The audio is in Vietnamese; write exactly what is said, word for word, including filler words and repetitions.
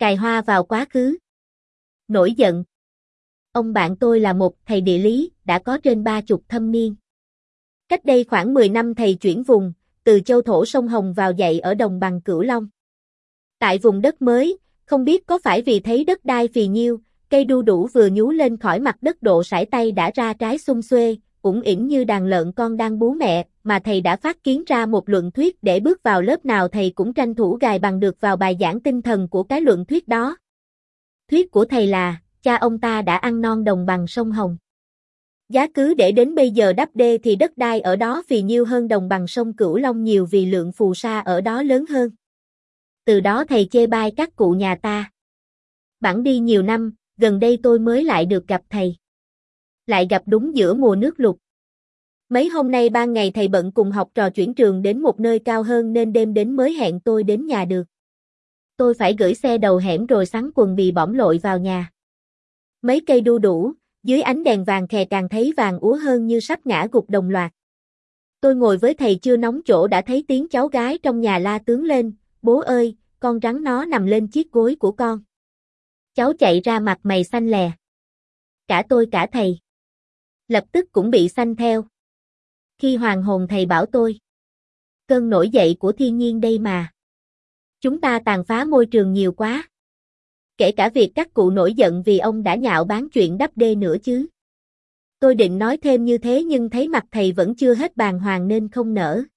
Cài hoa vào quá khứ. Nổi giận. Ông bạn tôi là một thầy địa lý, đã có trên ba chục thâm niên. Cách đây khoảng mười năm thầy chuyển vùng, từ châu thổ sông Hồng vào dạy ở đồng bằng Cửu Long. Tại vùng đất mới, không biết có phải vì thấy đất đai phì nhiêu, cây đu đủ vừa nhú lên khỏi mặt đất độ sải tay đã ra trái sum xuê, ủng ỉn như đàn lợn con đang bú mẹ, mà thầy đã phát kiến ra một luận thuyết để bước vào lớp nào thầy cũng tranh thủ gài bằng được vào bài giảng tinh thần của cái luận thuyết đó. Thuyết của thầy là, cha ông ta đã ăn non đồng bằng sông Hồng. Giá cứ để đến bây giờ đắp đê thì đất đai ở đó phì nhiêu hơn đồng bằng sông Cửu Long nhiều vì lượng phù sa ở đó lớn hơn. Từ đó thầy chê bai các cụ nhà ta. Bẵng đi nhiều năm, gần đây tôi mới lại được gặp thầy. Lại gặp đúng giữa mùa nước lụt. Mấy hôm nay ban ngày thầy bận cùng học trò chuyển trường đến một nơi cao hơn nên đêm đến mới hẹn tôi đến nhà được. Tôi phải gửi xe đầu hẻm rồi sắn quần bì bõm lội vào nhà. Mấy cây đu đủ, dưới ánh đèn vàng khè càng thấy vàng úa hơn như sắp ngã gục đồng loạt. Tôi ngồi với thầy chưa nóng chỗ đã thấy tiếng cháu gái trong nhà la tướng lên, bố ơi, con rắn nó nằm lên chiếc gối của con. Cháu chạy ra mặt mày xanh lè. Cả tôi cả thầy. Lập tức cũng bị xanh theo. Khi hoàng hồn thầy bảo tôi. Cơn nổi dậy của thiên nhiên đây mà. Chúng ta tàn phá môi trường nhiều quá. Kể cả việc các cụ nổi giận vì ông đã nhạo báng chuyện đắp đê nữa chứ. Tôi định nói thêm như thế nhưng thấy mặt thầy vẫn chưa hết bàng hoàng nên không nỡ.